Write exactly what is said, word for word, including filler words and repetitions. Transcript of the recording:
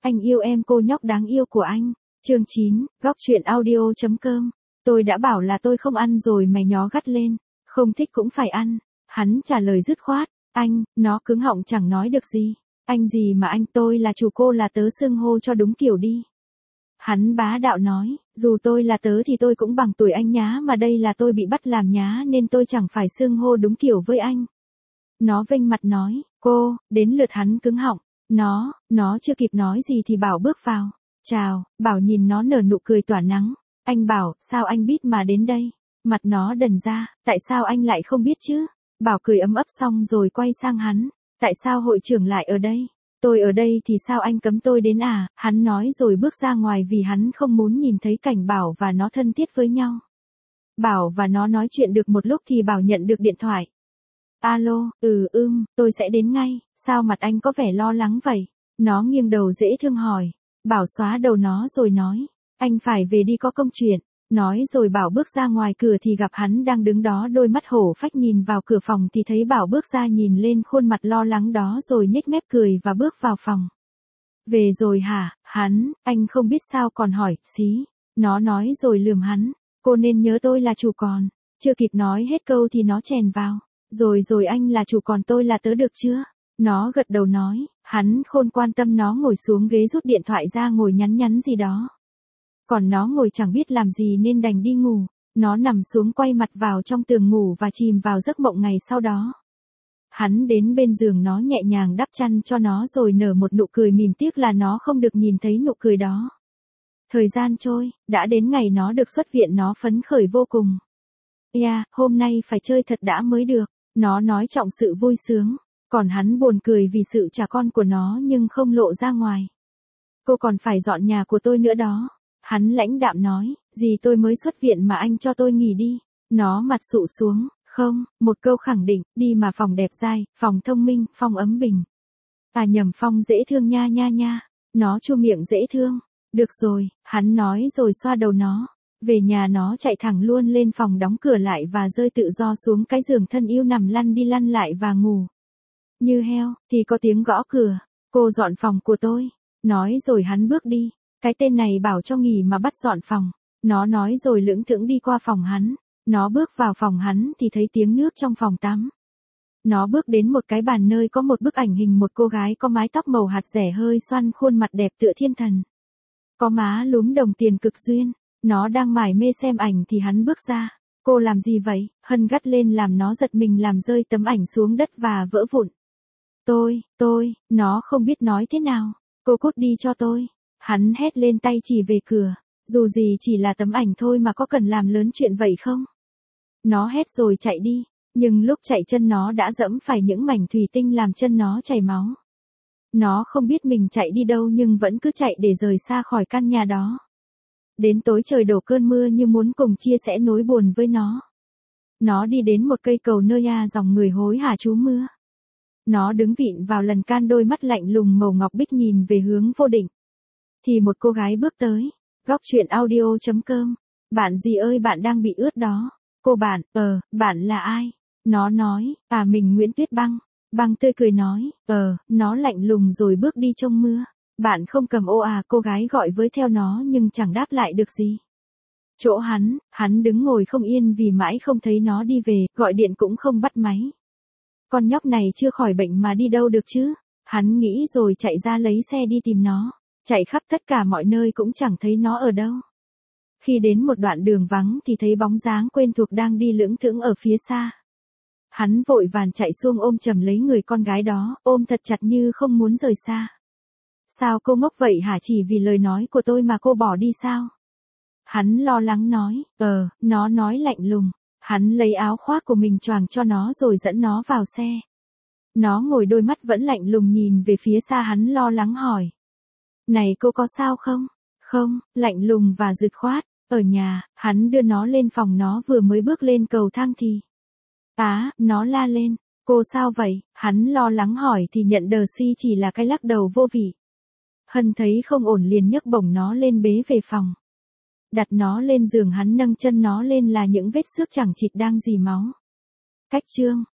Anh yêu em cô nhóc đáng yêu của anh. Chương chín, góc truyện audio chấm com. Tôi đã bảo là tôi không ăn rồi mày nhó gắt lên. Không thích cũng phải ăn. Hắn trả lời dứt khoát. Anh, nó cứng họng chẳng nói được gì. Anh gì mà anh, tôi là chủ cô là tớ xưng hô cho đúng kiểu đi. Hắn bá đạo nói, dù tôi là tớ thì tôi cũng bằng tuổi anh nhá, mà đây là tôi bị bắt làm nhá nên tôi chẳng phải xưng hô đúng kiểu với anh. Nó vênh mặt nói, cô, đến lượt hắn cứng họng. Nó, nó chưa kịp nói gì thì Bảo bước vào. Chào, Bảo nhìn nó nở nụ cười tỏa nắng. Anh Bảo, sao anh biết mà đến đây? Mặt nó đần ra, tại sao anh lại không biết chứ? Bảo cười ấm ấp xong rồi quay sang hắn. Tại sao hội trưởng lại ở đây? Tôi ở đây thì sao anh cấm tôi đến à? Hắn nói rồi bước ra ngoài vì hắn không muốn nhìn thấy cảnh Bảo và nó thân thiết với nhau. Bảo và nó nói chuyện được một lúc thì Bảo nhận được điện thoại. Alo, ừ ưm, tôi sẽ đến ngay, sao mặt anh có vẻ lo lắng vậy? Nó nghiêng đầu dễ thương hỏi. Bảo xóa đầu nó rồi nói, anh phải về đi có công chuyện. Nói rồi Bảo bước ra ngoài cửa thì gặp hắn đang đứng đó, đôi mắt hổ phách nhìn vào cửa phòng thì thấy Bảo bước ra nhìn lên khuôn mặt lo lắng đó rồi nhếch mép cười và bước vào phòng. Về rồi hả? Hắn, anh không biết sao còn hỏi, xí. Nó nói rồi lườm hắn, cô nên nhớ tôi là chủ còn. Chưa kịp nói hết câu thì nó chèn vào. Rồi rồi anh là chủ còn tôi là tớ được chưa? Nó gật đầu nói, hắn khôn quan tâm nó ngồi xuống ghế rút điện thoại ra ngồi nhắn nhắn gì đó. Còn nó ngồi chẳng biết làm gì nên đành đi ngủ. Nó nằm xuống quay mặt vào trong tường ngủ và chìm vào giấc mộng ngày sau đó. Hắn đến bên giường nó nhẹ nhàng đắp chăn cho nó rồi nở một nụ cười mỉm, tiếc là nó không được nhìn thấy nụ cười đó. Thời gian trôi, đã đến ngày nó được xuất viện, nó phấn khởi vô cùng. Yeah, hôm nay phải chơi thật đã mới được. Nó nói trọng sự vui sướng. Còn hắn buồn cười vì sự trả con của nó nhưng không lộ ra ngoài. Cô còn phải dọn nhà của tôi nữa đó. Hắn lãnh đạm nói, gì tôi mới xuất viện mà anh cho tôi nghỉ đi. Nó mặt sụ xuống, không, một câu khẳng định, đi mà phòng đẹp dai, phòng thông minh, phòng ấm bình. À nhầm, phòng dễ thương nha nha nha. Nó chu miệng dễ thương. Được rồi, hắn nói rồi xoa đầu nó. Về nhà nó chạy thẳng luôn lên phòng đóng cửa lại và rơi tự do xuống cái giường thân yêu nằm lăn đi lăn lại và ngủ. Như heo, thì có tiếng gõ cửa. Cô dọn phòng của tôi. Nói rồi hắn bước đi. Cái tên này bảo cho nghỉ mà bắt dọn phòng. Nó nói rồi lững thững đi qua phòng hắn. Nó bước vào phòng hắn thì thấy tiếng nước trong phòng tắm. Nó bước đến một cái bàn nơi có một bức ảnh hình một cô gái có mái tóc màu hạt rẻ hơi xoăn, khuôn mặt đẹp tựa thiên thần. Có má lúm đồng tiền cực duyên. Nó đang mải mê xem ảnh thì hắn bước ra. Cô làm gì vậy? Hân gắt lên làm nó giật mình, làm rơi tấm ảnh xuống đất và vỡ vụn. Tôi, tôi, nó không biết nói thế nào. Cô cút đi cho tôi. Hắn hét lên tay chỉ về cửa. Dù gì chỉ là tấm ảnh thôi mà có cần làm lớn chuyện vậy không? Nó hét rồi chạy đi. Nhưng lúc chạy chân nó đã dẫm phải những mảnh thủy tinh làm chân nó chảy máu. Nó không biết mình chạy đi đâu nhưng vẫn cứ chạy để rời xa khỏi căn nhà đó. Đến tối trời đổ cơn mưa như muốn cùng chia sẻ nỗi buồn với nó. Nó đi đến một cây cầu nơi a dòng người hối hả trú mưa. Nó đứng vịn vào lần can, đôi mắt lạnh lùng màu ngọc bích nhìn về hướng vô định. Thì một cô gái bước tới. Góc truyện audio chấm com. Bạn gì ơi, bạn đang bị ướt đó. Cô bạn, ờ, bạn là ai? Nó nói, à mình Nguyễn Tuyết Băng. Băng tươi cười nói, ờ, nó lạnh lùng rồi bước đi trong mưa. Bạn không cầm ô à? Cô gái gọi với theo nó nhưng chẳng đáp lại được gì. Chỗ hắn, hắn đứng ngồi không yên vì mãi không thấy nó đi về, gọi điện cũng không bắt máy. Con nhóc này chưa khỏi bệnh mà đi đâu được chứ? Hắn nghĩ rồi chạy ra lấy xe đi tìm nó. Chạy khắp tất cả mọi nơi cũng chẳng thấy nó ở đâu. Khi đến một đoạn đường vắng thì thấy bóng dáng quen thuộc đang đi lững thững ở phía xa. Hắn vội vàng chạy xuống ôm chầm lấy người con gái đó, ôm thật chặt như không muốn rời xa. Sao cô ngốc vậy hả? Chỉ vì lời nói của tôi mà cô bỏ đi sao? Hắn lo lắng nói, ờ, nó nói lạnh lùng. Hắn lấy áo khoác của mình choàng cho nó rồi dẫn nó vào xe. Nó ngồi đôi mắt vẫn lạnh lùng nhìn về phía xa, hắn lo lắng hỏi. Này cô có sao không? Không, lạnh lùng và dứt khoát. Ở nhà, hắn đưa nó lên phòng, nó vừa mới bước lên cầu thang thì. Á, nó la lên. Cô sao vậy? Hắn lo lắng hỏi thì nhận đờ si chỉ là cái lắc đầu vô vị. Hân thấy không ổn liền nhấc bổng nó lên bế về phòng. Đặt nó lên giường, hắn nâng chân nó lên là những vết xước chẳng chịt đang rỉ máu. Cách chương.